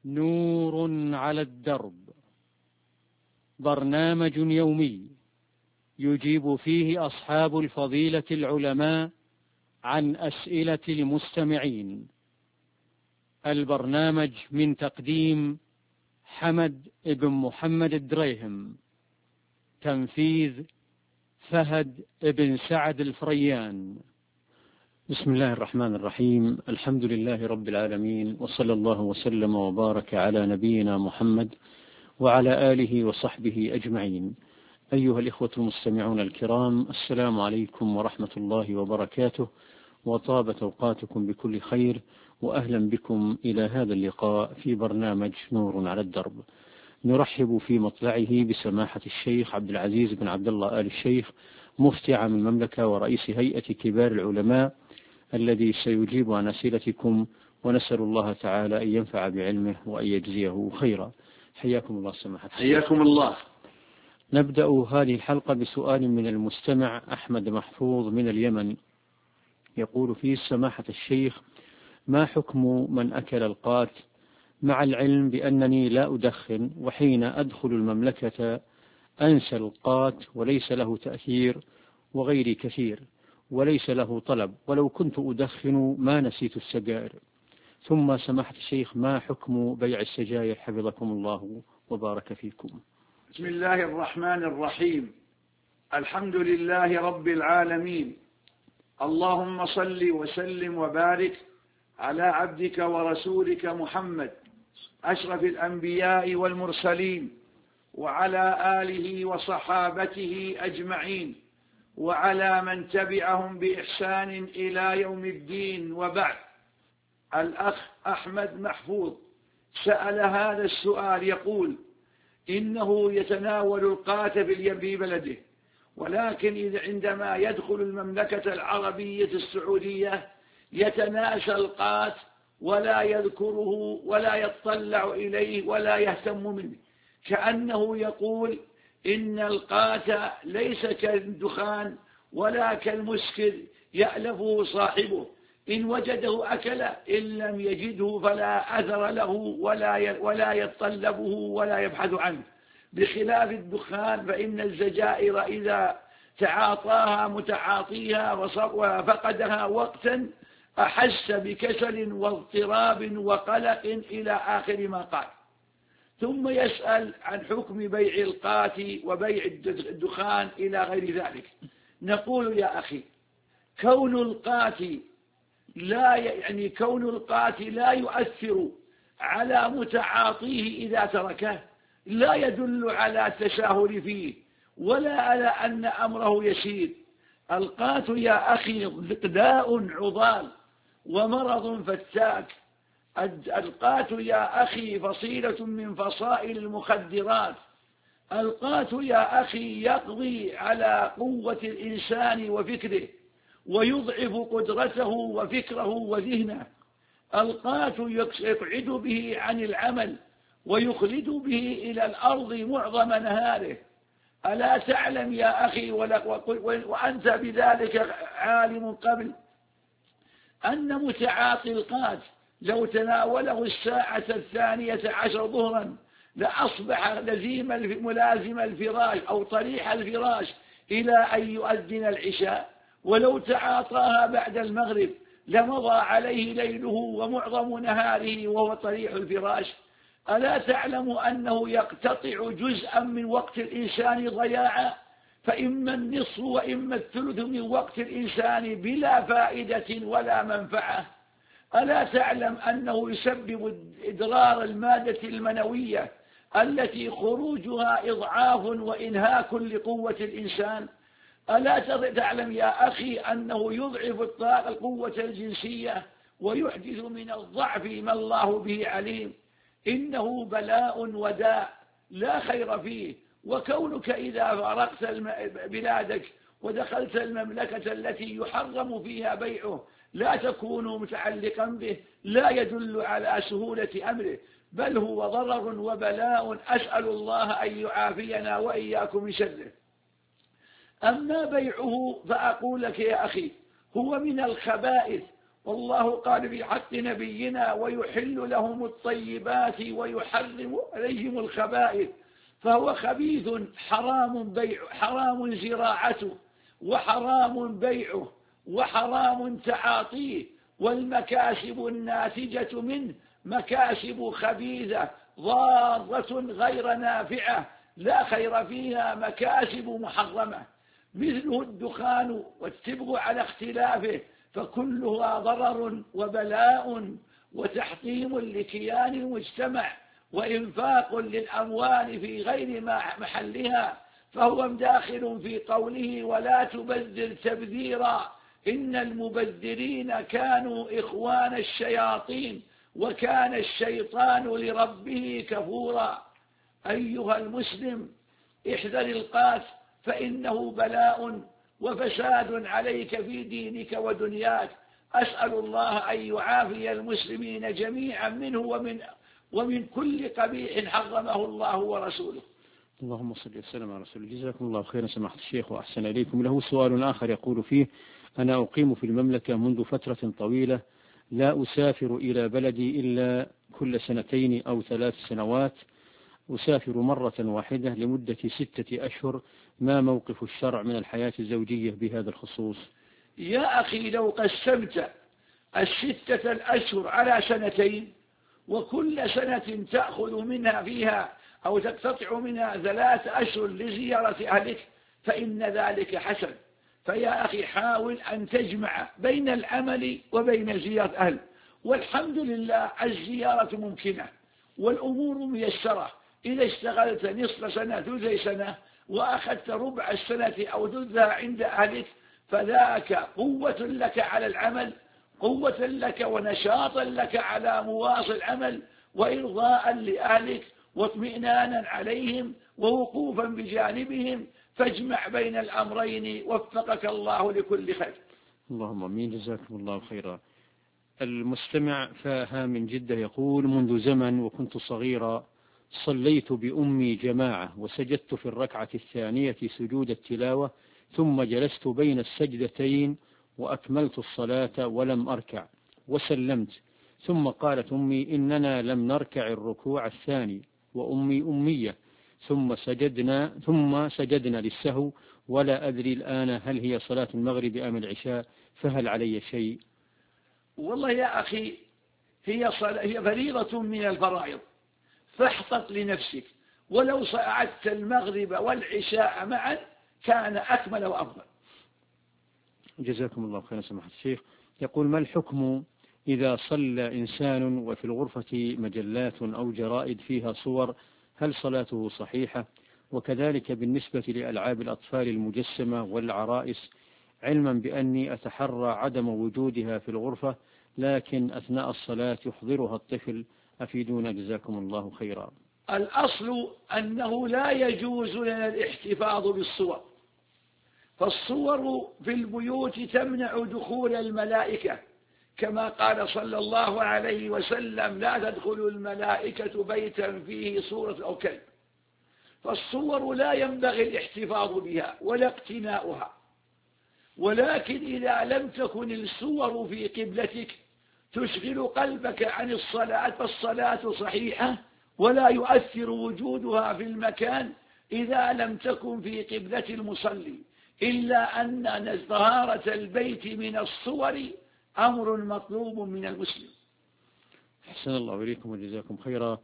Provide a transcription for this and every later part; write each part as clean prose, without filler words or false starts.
نور على الدرب، برنامج يومي يجيب فيه أصحاب الفضيلة العلماء عن أسئلة المستمعين. البرنامج من تقديم حمد بن محمد الدريهم، تنفيذ فهد بن سعد الفريان. بسم الله الرحمن الرحيم. الحمد لله رب العالمين، وصلى الله وسلم وبارك على نبينا محمد وعلى آله وصحبه أجمعين. أيها الإخوة المستمعون الكرام، السلام عليكم ورحمة الله وبركاته، وطابت أوقاتكم بكل خير، وأهلا بكم إلى هذا اللقاء في برنامج نور على الدرب. نرحب في مطلعه بسماحة الشيخ عبد العزيز بن عبد الله آل الشيخ، مفتي عام المملكة ورئيس هيئة كبار العلماء، الذي سيجيب عن أسئلتكم، ونسأل الله تعالى أن ينفع بعلمه وأن يجزيه خيرا. حياكم الله سماحة الشيخ. حياكم الله. نبدأ هذه الحلقة بسؤال من المستمع أحمد محفوظ من اليمن، يقول فيه: سماحة الشيخ، ما حكم من أكل القات مع العلم بأنني لا أدخن، وحين أدخل المملكة أنسى القات وليس له تأثير وغيري كثير وليس له طلب، ولو كنت أدخن ما نسيت السجائر. ثم سماحة الشيخ، ما حكم بيع السجائر حفظكم الله وبارك فيكم؟ بسم الله الرحمن الرحيم. الحمد لله رب العالمين، اللهم صل وسلم وبارك على عبدك ورسولك محمد أشرف الأنبياء والمرسلين، وعلى آله وصحابته أجمعين، وعلى من تبعهم بإحسان إلى يوم الدين. وبعد، الأخ أحمد محفوظ سأل هذا السؤال، يقول: إنه يتناول القات في بلده، ولكن عندما يدخل المملكة العربية السعودية يتناسى القات ولا يذكره ولا يطلع إليه ولا يهتم منه، كأنه يقول إن القات ليس كالدخان ولا كالمسكر يألفه صاحبه، إن وجده أكل، إن لم يجده فلا أثر له ولا يتطلبه ولا يبحث عنه، بخلاف الدخان فإن الزجائر إذا تعاطاها متعاطيها وفقدها وقتا أحس بكسل واضطراب وقلق إلى آخر ما قال. ثم يسأل عن حكم بيع القات وبيع الدخان إلى غير ذلك. نقول يا أخي، كون القات لا يؤثر على متعاطيه إذا تركه لا يدل على التساهل فيه ولا على أن أمره يسير. القات يا أخي داء عضال ومرض فتاك. القات يا أخي فصيلة من فصائل المخدرات. القات يا أخي يقضي على قوة الإنسان وفكره، ويضعف قدرته وفكره وذهنه. القات يقعد به عن العمل ويخلد به إلى الأرض معظم نهاره. ألا تعلم يا أخي، وأنت بذلك عالم قبل، أن متعاطي القات لو تناوله الساعة 12 ظهرا لأصبح ملازم الفراش أو طريح الفراش إلى أن يؤذن العشاء، ولو تعاطاها بعد المغرب لمضى عليه ليله ومعظم نهاره وهو طريح الفراش. ألا تعلم أنه يقتطع جزءا من وقت الإنسان ضياعا، فإما النصف وإما الثلث من وقت الإنسان بلا فائدة ولا منفعة. ألا تعلم أنه يسبب إضرار المادة المنوية التي خروجها إضعاف وإنهاك لقوة الإنسان. ألا تعلم يا أخي أنه يضعف القوة الجنسية ويحدث من الضعف ما الله به عليم. إنه بلاء وداء لا خير فيه. وكونك إذا فارقت بلادك ودخلت المملكة التي يحرم فيها بيعه لا تكون متعلقا به لا يدل على سهولة أمره، بل هو ضرر وبلاء، أسأل الله أن يعافينا وإياكم من شره. أما بيعه فأقول لك يا أخي، هو من الخبائث والله قال في حق نبينا ويحل لهم الطيبات ويحرم عليهم الخبائث، فهو خبيث حرام زراعته وحرام بيعه وحرام تعاطيه، والمكاسب الناتجة منه مكاسب خبيثة ضارة غير نافعة لا خير فيها، مكاسب محرمة، مثله الدخان والتبغ على اختلافه، فكلها ضرر وبلاء وتحطيم لكيان المجتمع وإنفاق للأموال في غير محلها، فهو داخل في قوله ولا تبذر تبذيرا إن المبذرين كانوا إخوان الشياطين وكان الشيطان لربه كفورا. أيها المسلم احذر القات، فإنه بلاء وفساد عليك في دينك ودنياك. أسأل الله أن يعافي المسلمين جميعا منه ومن كل قبيح حرمه الله ورسوله. اللهم صل وسلم على رسول الله. جزاكم الله خيرا سماحة الشيخ وأحسن إليكم. له سؤال آخر يقول فيه: أنا أقيم في المملكة منذ فترة طويلة، لا أسافر إلى بلدي إلا كل 2 أو 3 سنوات، أسافر مرة واحدة لمدة 6 أشهر، ما موقف الشرع من الحياة الزوجية بهذا الخصوص؟ يا أخي لو قسمت 6 الأشهر على 2 وكل سنة تأخذ منها فيها أو تقتطع منها 3 أشهر لزيارة أهلك فإن ذلك حسن. فيا أخي حاول أن تجمع بين العمل وبين زيارة أهل، والحمد لله الزيارة ممكنة والأمور ميسرة. إذا اشتغلت نصف سنة ثلث سنة وأخذت ربع السنة أو ثلثها عند أهلك فذاك قوة لك على العمل، قوة لك ونشاطا لك على مواصل العمل وإرضاء لأهلك واطمئنانا عليهم ووقوفا بجانبهم، فاجمع بين الأمرين وفقك الله لكل خير. اللهم امين. جزاكم الله خيرا. المستمع فاها من جدة يقول: منذ زمن وكنت صغيرا صليت بأمي جماعة وسجدت في الركعة الثانية سجود التلاوة، ثم جلست بين السجدتين وأكملت الصلاة ولم أركع وسلمت، ثم قالت أمي: إننا لم نركع الركوع الثاني وأمي أمية، ثم سجدنا للسهو، ولا أدري الآن هل هي صلاة المغرب أم العشاء، فهل علي شيء؟ والله يا أخي هي فريضة من الفرائض، فاحتط لنفسك، ولو صعدت المغرب والعشاء معا كان أكمل وأفضل. جزاكم الله خيرا سماحة الشيخ. يقول: ما الحكم إذا صلى إنسان وفي الغرفة مجلات أو جرائد فيها صور، هل صلاته صحيحة؟ وكذلك بالنسبة لألعاب الأطفال المجسمة والعرائس، علما بأني أتحرى عدم وجودها في الغرفة، لكن أثناء الصلاة يحضرها الطفل، أفيدونا جزاكم الله خيرا. الأصل أنه لا يجوز لنا الاحتفاظ بالصور، فالصور في البيوت تمنع دخول الملائكة، كما قال صلى الله عليه وسلم: لا تدخل الملائكة بيتا فيه صورة أو كلب. فالصور لا ينبغي الاحتفاظ بها ولا اقتناؤها، ولكن إذا لم تكن الصور في قبلتك تشغل قلبك عن الصلاة فالصلاة صحيحة، ولا يؤثر وجودها في المكان إذا لم تكن في قبلة المصلي، إلا أن طهارة البيت من الصور أمر مطلوب من المسلم. أحسن الله إليكم وجزاكم خيرا.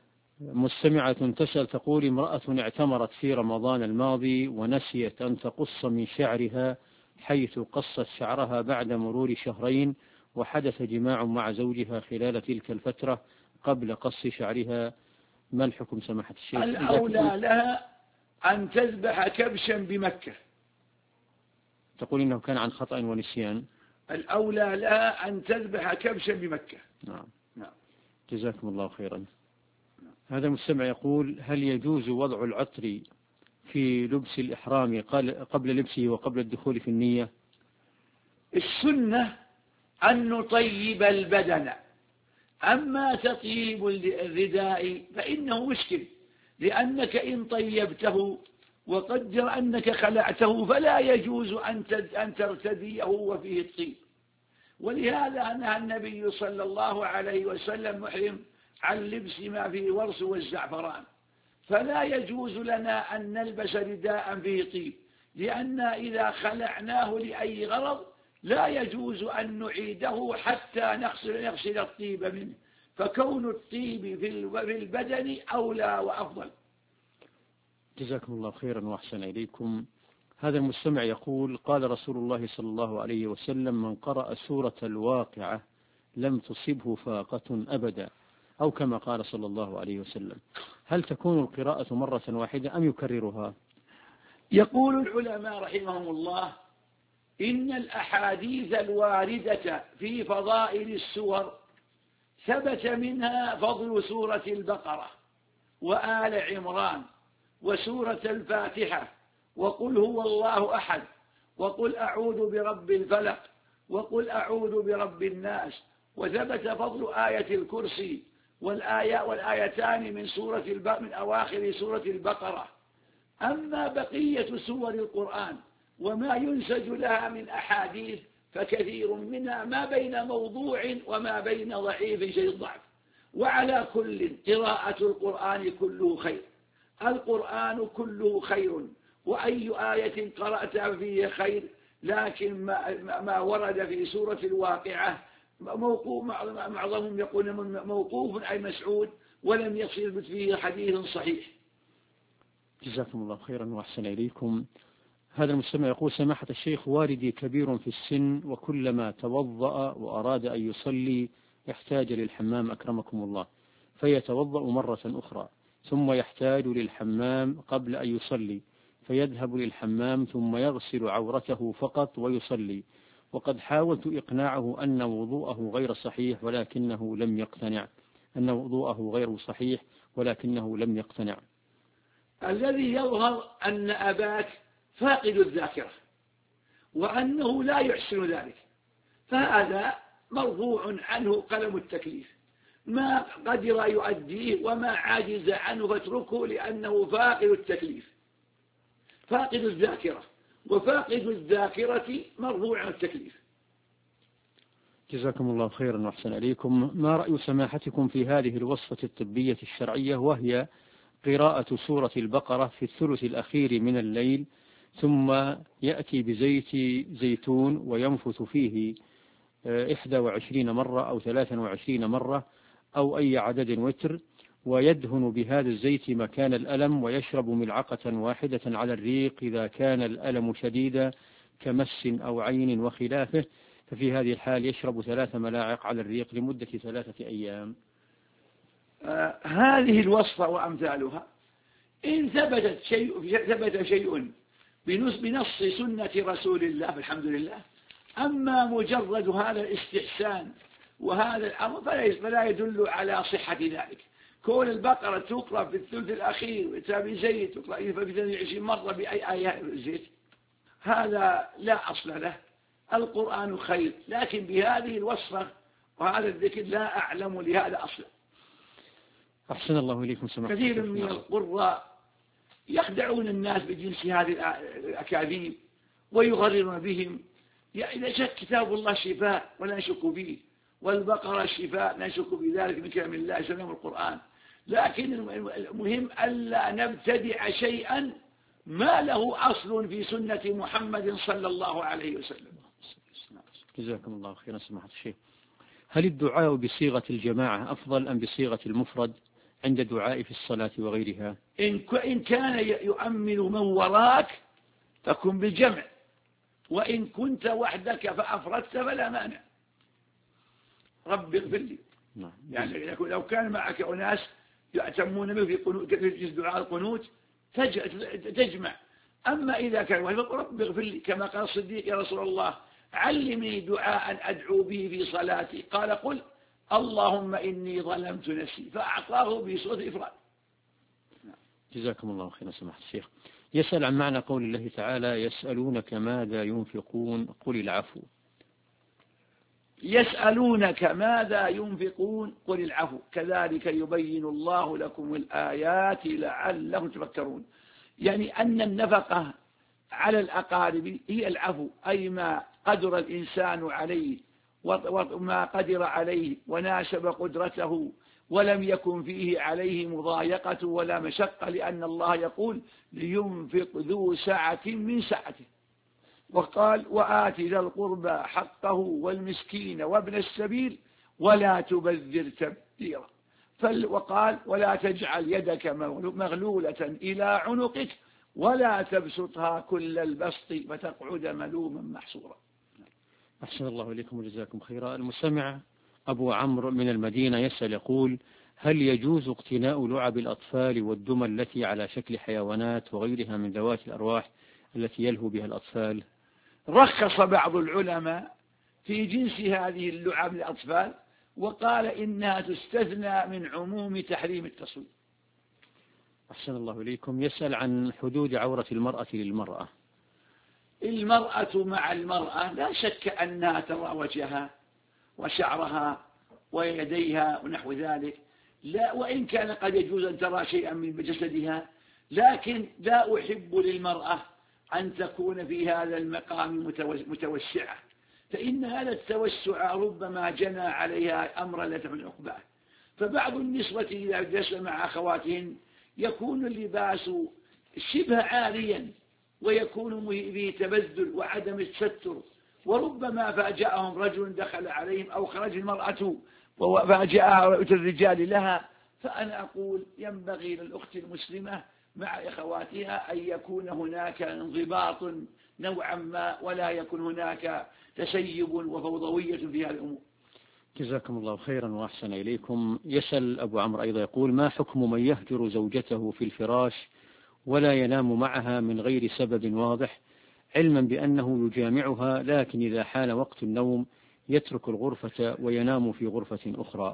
مستمعة تسأل تقول: امرأة اعتمرت في رمضان الماضي ونسيت أن تقص من شعرها، حيث قصت شعرها بعد مرور 2 شهر، وحدث جماع مع زوجها خلال تلك الفترة قبل قص شعرها، ما الحكم سماحة الشيخ؟ الأولى لها أن تذبح كبشا بمكة. تقول إنه كان عن خطأ ونسيان. الأولى لها أن تذبح كبشا بمكة. نعم. جزاكم الله خيرا. هذا المستمع يقول: هل يجوز وضع العطر في لبس الإحرام قبل لبسه وقبل الدخول في النية؟ السنة أن نطيب البدن، أما تطيب الرداء فإنه مشكل، لأنك إن طيبته وقدر أنك خلعته فلا يجوز أن ترتديه وفيه الطيب، ولهذا نهى النبي صلى الله عليه وسلم محرم عن لبس ما فيه ورس والزعفران، فلا يجوز لنا أن نلبس رداء فيه طيب، لأن إذا خلعناه لأي غرض لا يجوز أن نعيده حتى نغسل الطيب منه، فكون الطيب في البدن أولى وأفضل. جزاكم الله خيرا وأحسن إليكم. هذا المستمع يقول: قال رسول الله صلى الله عليه وسلم: من قرأ سورة الواقعة لم تصبه فاقة أبدا، أو كما قال صلى الله عليه وسلم. هل تكون القراءة مرة واحدة أم يكررها؟ يقول العلماء رحمهم الله: إن الأحاديث الواردة في فضائل السور ثبت منها فضل سورة البقرة وآل عمران وسورة الفاتحة وقل هو الله أحد وقل أعوذ برب الفلق وقل أعوذ برب الناس، وثبت فضل آية الكرسي والآيتان من أواخر سورة البقرة. أما بقية سور القرآن وما ينسج لها من أحاديث فكثير منها ما بين موضوع وما بين ضعيف شيء ضعف. وعلى كل قراءة القرآن كله خير، القرآن كله خير، وأي آية قرأتها فيه خير، لكن ما ورد في سورة الواقعة موقوف، معظمهم يقول موقوف أي مسعود، ولم يثبت فيه حديث صحيح. جزاكم الله خيرا وأحسن إليكم. هذا المستمع يقول: سماحة الشيخ، والدي كبير في السن، وكلما توضأ وأراد أن يصلي يحتاج للحمام أكرمكم الله، فيتوضأ مرة أخرى، ثم يحتاج للحمام قبل أن يصلي، فيذهب للحمام ثم يغسل عورته فقط ويصلي، وقد حاولت إقناعه أن وضوءه غير صحيح ولكنه لم يقتنع، الذي يظهر أن أباك فاقد الذاكرة وأنه لا يحسن ذلك، فهذا مرفوع عنه قلم التكليف، ما قدر يؤديه وما عاجز عنه فاتركه، لأنه فاقد التكليف، فاقد الذاكرة، وفاقد الذاكرة مرفوع عن التكليف. جزاكم الله خيرا وأحسن إليكم. ما رأي سماحتكم في هذه الوصفة الطبية الشرعية، وهي قراءة سورة البقرة في الثلث الأخير من الليل، ثم يأتي بزيت زيتون وينفث فيه 21 مرة أو 23 مرة أو أي عدد وتر، ويدهن بهذا الزيت مكان الألم، ويشرب ملعقة واحدة على الريق إذا كان الألم شديدا كمس أو عين وخلافه، ففي هذه الحال يشرب 3 ملاعق على الريق لمدة 3 أيام. هذه الوصفة وأمثالها إن ثبت شيء بنص سنة رسول الله فالحمد لله، أما مجرد هذا الاستحسان وهذا الأمر فلا يدل على صحة ذلك. كون البقرة تقرأ في الثلث الأخير وتابي زيت تقرأ في 22 مرة بأي آية زيت، هذا لا أصل له. القرآن خير، لكن بهذه الوصفة وهذا الذكر لا أعلم لهذا أصلا. أحسن الله إليكم سماحة. كثير من القراء يخدعون الناس بجنس هذه الأكاذيب ويغررون بهم. إذا شك كتاب الله شفاء ولا نشك فيه، والبقرة شفاء لا نشك بذلك من كلام الله سلام القرآن، لكن المهم ألا نبتدع شيئا ما له أصل في سنة محمد صلى الله عليه وسلم. جزاكم الله خيرا سماحة الشيخ. هل الدعاء بصيغة الجماعة أفضل أم بصيغة المفرد عند دعاء في الصلاة وغيرها؟ إن كان يؤمن من وراك فكن بالجمع، وإن كنت وحدك فأفردت فلا مانع. رب اغفر لي. يعني لو كان معك أناس يأتمون به في دعاء القنوت تجمع، أما إذا كان وحدك رب اغفر لي، كما قال الصديق: يا رسول الله علمني دعاء أدعو به في صلاتي، قال: قل اللهم إني ظلمت نفسي، فأعطاه بصوت إفراد. جزاكم الله خيرا سماحة الشيخ. يسأل عن معنى قول الله تعالى: يسألونك ماذا ينفقون قل العفو. يسألونك ماذا ينفقون قل العفو كذلك يبين الله لكم الآيات لعلهم تفكرون. يعني أن النفقة على الأقارب هي العفو، أي ما قدر الإنسان عليه وما قدر عليه وناسب قدرته، ولم يكن فيه عليه مضايقة ولا مشقة، لأن الله يقول لينفق ذو سعة من سعته. وقال وآت ذا القربى حقه والمسكين وابن السبيل ولا تبذر تبذيرا. وقال ولا تجعل يدك مغلولة إلى عنقك ولا تبسطها كل البسط فتقعد ملوما محصورا. أحسن الله إليكم وجزاكم خيرا. المستمع أبو عمرو من المدينة يسأل يقول هل يجوز اقتناء لعب الأطفال والدمى التي على شكل حيوانات وغيرها من ذوات الأرواح التي يلهو بها الأطفال؟ رخص بعض العلماء في جنس هذه اللعب للأطفال، وقال إنها تستثنى من عموم تحريم التصوير. أحسن الله إليكم. يسأل عن حدود عورة المرأة للمرأة. المرأة مع المرأة لا شك أنها ترى وجهها وشعرها ويديها ونحو ذلك، لا وإن كان قد يجوز أن ترى شيئا من جسدها، لكن لا أحب للمرأة أن تكون في هذا المقام متوسعة، فإن هذا التوسع ربما جنى عليها أمرا لا تحمل عقباه. فبعض النسوة إذا جلس مع أخواتهن يكون اللباس شبه عاريا ويكون به تبذل وعدم التستر، وربما فاجأهم رجل دخل عليهم أو خرج المرأة وفاجأها الرجال لها. فأنا أقول ينبغي للأخت المسلمة مع أخواتها أن يكون هناك انضباط نوعا ما، ولا يكون هناك تسيب وفوضوية في هذه الأمور. جزاكم الله خيرا وأحسن إليكم. يسأل أبو عمرو أيضا يقول ما حكم من يهجر زوجته في الفراش ولا ينام معها من غير سبب واضح، علما بأنه يجامعها، لكن إذا حان وقت النوم يترك الغرفة وينام في غرفة أخرى؟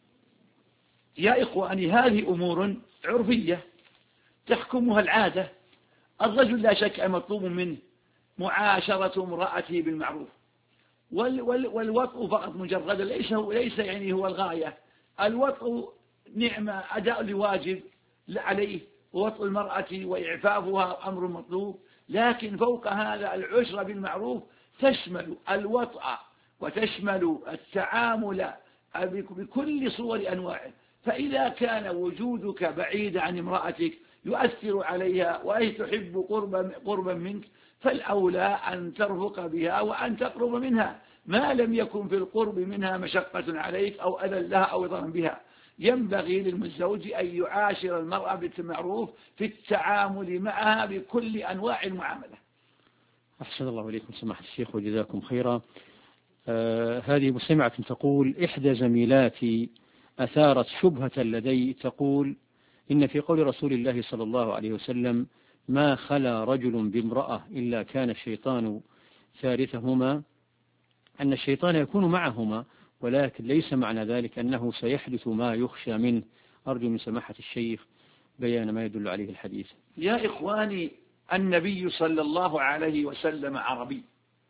يا إخواني هذه أمور عرفية تحكمها العادة. الرجل لا شك أن مطلوب منه معاشرة امرأته بالمعروف، والوطء فقط مجرد ليس يعني هو الغاية. الوطء نعمة أداء لواجب عليه، ووطء المرأة وإعفافها أمر مطلوب، لكن فوق هذا العشرة بالمعروف تشمل الوطء وتشمل التعامل بكل صور أنواعه. فإذا كان وجودك بعيد عن امرأتك يؤثر عليها وهي تحب قربا منك، فالأولى أن ترفق بها وأن تقرب منها ما لم يكن في القرب منها مشقة عليك أو أذى لها أو ضرر بها. ينبغي للمتزوج أن يعاشر المرأة بالمعروف في التعامل معها بكل أنواع المعاملة. أحسن الله إليكم سماحة الشيخ وجزاكم خيرا. هذه مستمعة تقول إحدى زميلاتي أثارت شبهة لدي، تقول إن في قول رسول الله صلى الله عليه وسلم ما خلا رجل بامرأة إلا كان الشيطان ثالثهما، أن الشيطان يكون معهما، ولكن ليس معنى ذلك أنه سيحدث ما يخشى منه. أرجو من سماحة الشيخ بيان ما يدل عليه الحديث. يا إخواني النبي صلى الله عليه وسلم عربي،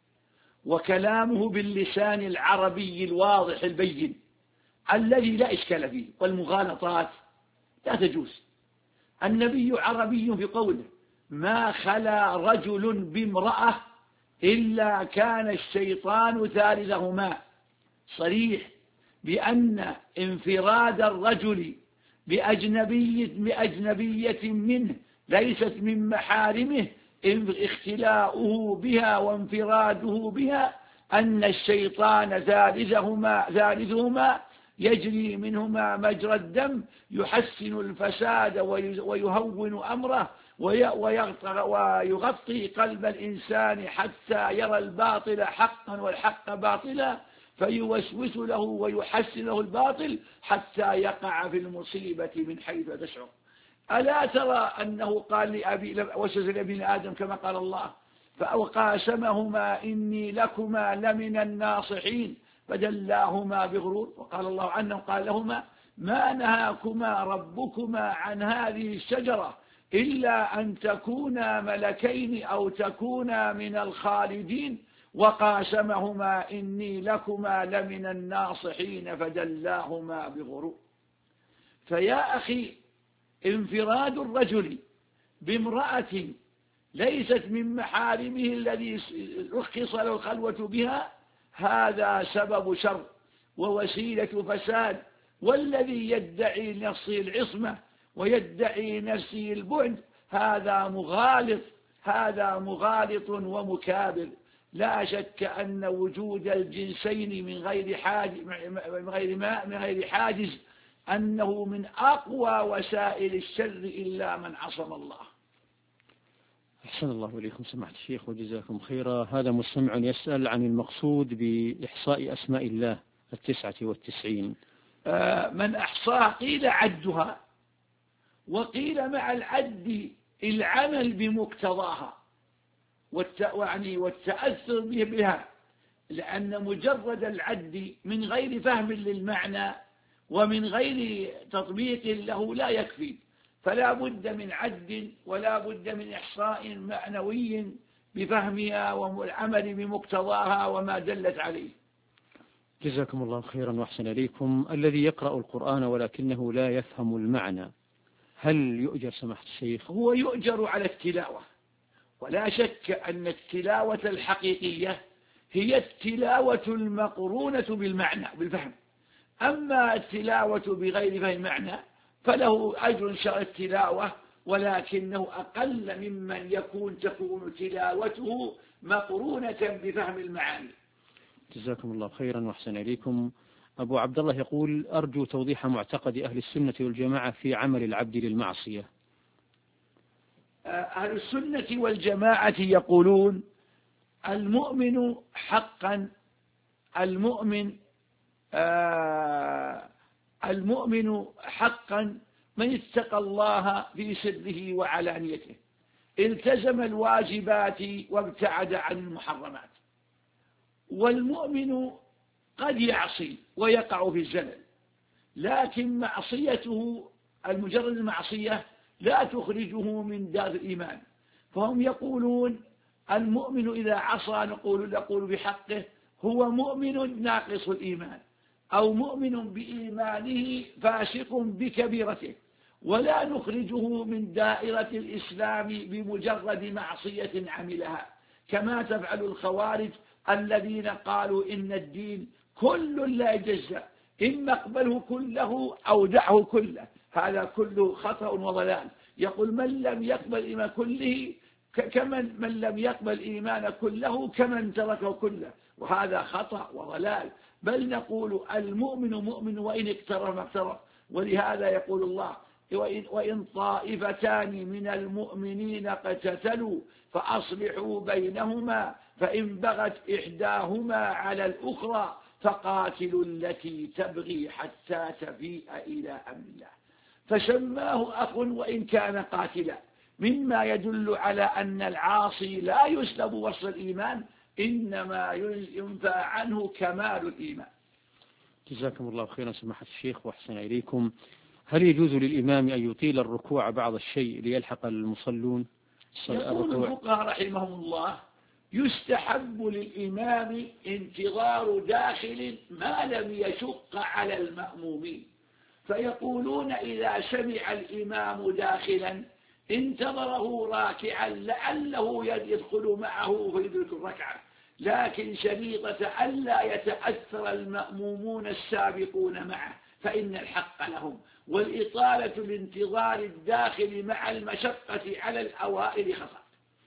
وكلامه باللسان العربي الواضح البين الذي لا إشكال فيه، والمغالطات لا تجوز. النبي عربي في قوله ما خلا رجل بامرأة إلا كان الشيطان ثالثهما، صريح بأن انفراد الرجل بأجنبية منه ليست من محارمه، اختلاؤه بها وانفراده بها، أن الشيطان ثالثهما يجري منهما مجرى الدم، يحسن الفساد ويهون أمره ويغطي قلب الإنسان حتى يرى الباطل حقا والحق باطلا، فيوسوس له ويحسن له الباطل حتى يقع في المصيبة من حيث تشعر. ألا ترى أنه قال وسوس لابن آدم كما قال الله فأوقاسمهما إني لكما لمن الناصحين فدلاهما بغرور. وقال الله عنه قال لهما ما نهاكما ربكما عن هذه الشجرة إلا أن تكونا ملكين أو تكونا من الخالدين وقاسمهما إني لكما لمن الناصحين فدلاهما بغرور. فيا أخي انفراد الرجل بامرأة ليست من محارمه الذي رخص له الخلوة بها، هذا سبب شر ووسيلة فساد. والذي يدعي لنفسه العصمة ويدعي نفسه البعد هذا مغالط ومكابر. لا شك أن وجود الجنسين من غير حاجز أنه من أقوى وسائل الشر إلا من عصم الله. أحسن الله إليكم سماحة الشيخ وجزاكم خيرا. هذا مستمع يسأل عن المقصود بإحصاء أسماء الله 99. من أحصاها قيل عدها، وقيل مع العد العمل بمقتضاها والتأثر بها، لأن مجرد العد من غير فهم للمعنى ومن غير تطبيق له لا يكفي، فلا بد من عد ولا بد من إحصاء معنوي بفهمها والعمل بمقتضاها وما دلت عليه. جزاكم الله خيرا وأحسن إليكم. الذي يقرأ القرآن ولكنه لا يفهم المعنى هل يؤجر سماحة الشيخ؟ هو يؤجر على التلاوة، ولا شك أن التلاوة الحقيقية هي التلاوة المقرونة بالفهم. أما التلاوة بغير فهم معنى فله أجر شرع التلاوة، ولكنه أقل ممن تكون تلاوته مقرونة بفهم المعاني. جزاكم الله خيرا وأحسن إليكم. أبو عبد الله يقول: أرجو توضيح معتقد أهل السنة والجماعة في عمل العبد للمعصية. أهل السنة والجماعة يقولون المؤمن حقا من اتقى الله في سره وعلانيته، التزم الواجبات وابتعد عن المحرمات. والمؤمن قد يعصي ويقع في الزلل، لكن معصيته المجرد المعصية لا تخرجه من دار الإيمان. فهم يقولون المؤمن إذا عصى نقول بحقه هو مؤمن ناقص الإيمان، أو مؤمن بإيمانه فاسق بكبيرته، ولا نخرجه من دائرة الإسلام بمجرد معصية عملها، كما تفعل الخوارج الذين قالوا إن الدين كل لا يجزأ، إما اقبله كله أو دعه كله. هذا كله خطأ وضلال. يقول من لم يقبل الإيمان كله من لم يقبل إيمان كله كمن تركه كله، وهذا خطأ وضلال. بل نقول المؤمن مؤمن وإن اقترب ما اقترب. ولهذا يقول الله: وإن طائفتان من المؤمنين اقتتلوا فأصلحوا بينهما فإن بغت إحداهما على الأخرى فقاتلوا التي تبغي حتى تفيء إلى أمر الله. فسماه أخ وإن كان قاتلا، مما يدل على أن العاصي لا يسلب وصل الإيمان، إنما ينفى عنه كمال الإيمان. جزاكم الله خيرا سماحة الشيخ وأحسن إليكم. هل يجوز للإمام أن يطيل الركوع بعض الشيء ليلحق المصلون؟ يقول الفقهاء رحمهم الله: يستحب للإمام انتظار داخل ما لم يشق على المأمومين، فيقولون إذا سمع الإمام داخلا انتظره راكعا لعله يدخل معه فيدرك الركعة، لكن شريطة ألا يتأثر المأمومون السابقون معه فإن الحق لهم، والإطالة بانتظار الداخل مع المشقة على الأوائل خطأ.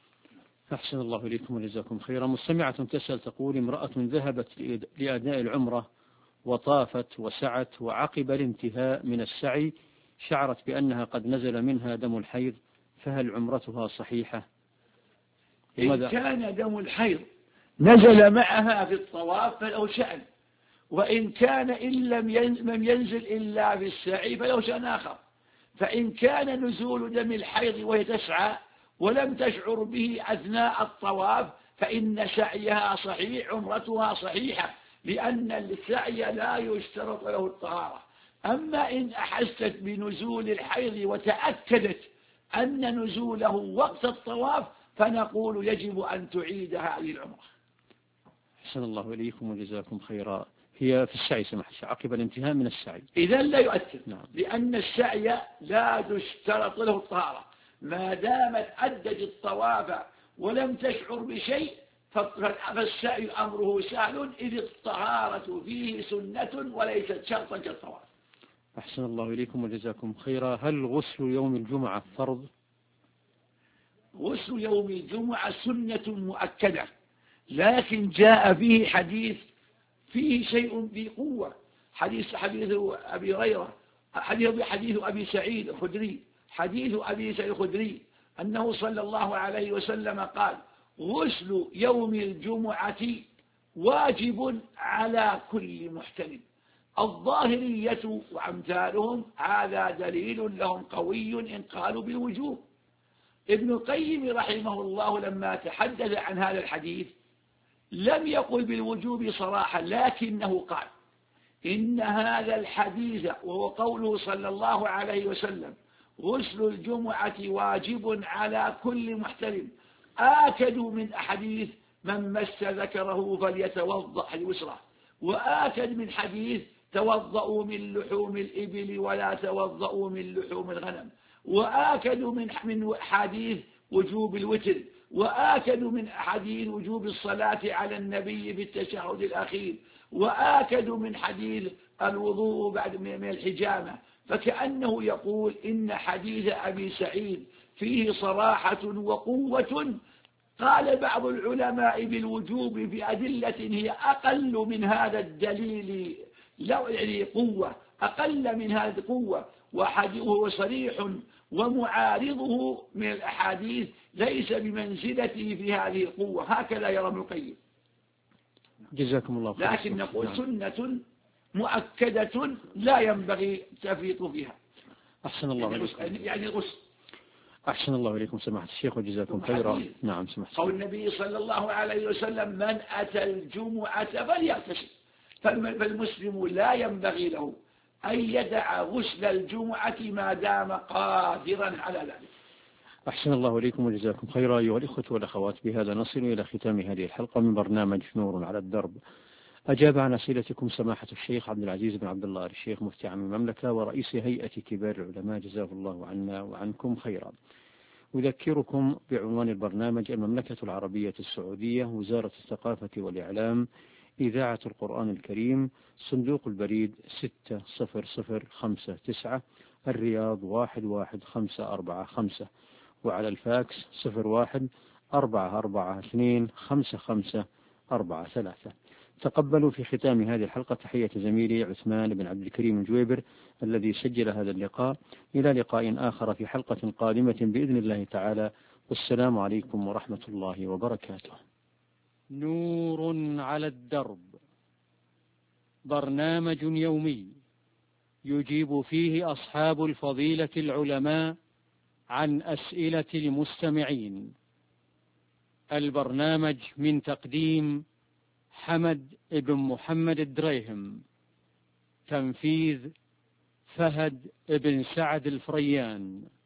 أحسن الله إليكم وجزاكم خيرا. مستمعة تسأل تقول: امرأة ذهبت لأداء العمرة وطافت وسعت، وعقب الانتهاء من السعي شعرت بأنها قد نزل منها دم الحيض، فهل عمرتها صحيحة؟ إن كان دم الحيض نزل معها في الطواف فله شأن، وإن كان إن لم ينزل إلا في السعي فله شأن آخر. فإن كان نزول دم الحيض وهي تسعى ولم تشعر به أثناء الطواف فإن سعيها صحيح، عمرتها صحيحة، لأن السعي لا يشترط له الطهارة. أما إن أحست بنزول الحيض وتأكدت أن نزوله وقت الطواف فنقول يجب أن تعيد هذه العمرة. أحسن الله إليكم وجزاكم خيرا. هي في السعي سمح عقب الانتهاء من السعي، إذا لا يؤثر. نعم. لأن السعي لا تشترط له الطهارة، ما دامت أدت الطواف ولم تشعر بشيء فالسعي أمره سهل إذ الطهارة فيه سنة وليست شرطا كالطواف. أحسن الله إليكم وجزاكم خيرا. هل غسل يوم الجمعة فرض؟ غسل يوم الجمعة سنة مؤكدة، لكن جاء فيه حديث فيه شيء بقوة، حديث أبي هريرة، حديث أبي سعيد الخدري، حديث أبي سعيد الخدري أنه صلى الله عليه وسلم قال: غسل يوم الجمعة واجب على كل محتلم. الظاهرية وأمثالهم هذا دليل لهم قوي إن قالوا بالوجوب. ابن القيم رحمه الله لما تحدث عن هذا الحديث لم يقل بالوجوب صراحة، لكنه قال إن هذا الحديث وهو قوله صلى الله عليه وسلم غسل الجمعة واجب على كل محتلم آكد من حديث من مس ذكره فليتوضأ اليسرى، وآكد من حديث توضأوا من لحوم الإبل ولا توضأوا من لحوم الغنم، وآكد من حديث وجوب الوتر، وآكد من حديث وجوب الصلاة على النبي بالتشهد الأخير، وآكد من حديث الوضوء بعد من الحجامة. فكأنه يقول إن حديث أبي سعيد فيه صراحة وقوة. قال بعض العلماء بالوجوب بأدلة هي أقل من هذا الدليل، لو يعني قوة أقل من هذه القوة، وحديثه صريح ومعارضه من الأحاديث ليس بمنزلته في هذه القوة، هكذا يرى ابن القيم. جزاكم الله خير. لكن نقول سنة مؤكدة لا ينبغي التفريط فيها. أحسن الله إليكم. يعني الغسل. أحسن الله إليكم سماحة الشيخ وجزاكم خيرا. نعم سماحة قول النبي صلى الله عليه وسلم: من أتى الجمعة فليغتسل. فالمسلم لا ينبغي له أن يدع غسل الجمعة ما دام قادرا على ذلك. أحسن الله إليكم وجزاكم خيرا. أيها الإخوة والأخوات، بهذا نصل إلى ختام هذه الحلقة من برنامج نور على الدرب. أجاب عن أسئلتكم سماحة الشيخ عبد العزيز بن عبد الله الشيخ مفتي عام المملكة ورئيس هيئة كبار العلماء، جزاه الله عنا وعنكم خيرا. أذكركم بعنوان البرنامج: المملكة العربية السعودية، وزارة الثقافة والإعلام، إذاعة القرآن الكريم، صندوق البريد 60059، الرياض 11545، وعلى الفاكس 01-442-5543. تقبلوا في ختام هذه الحلقة تحية زميلي عثمان بن عبد الكريم الجويبر الذي سجل هذا اللقاء. إلى لقاء آخر في حلقة قادمة بإذن الله تعالى، والسلام عليكم ورحمة الله وبركاته. نور على الدرب، برنامج يومي يجيب فيه أصحاب الفضيلة العلماء عن أسئلة المستمعين. البرنامج من تقديم حمد بن محمد الدريهم، تنفيذ فهد بن سعد الفريان.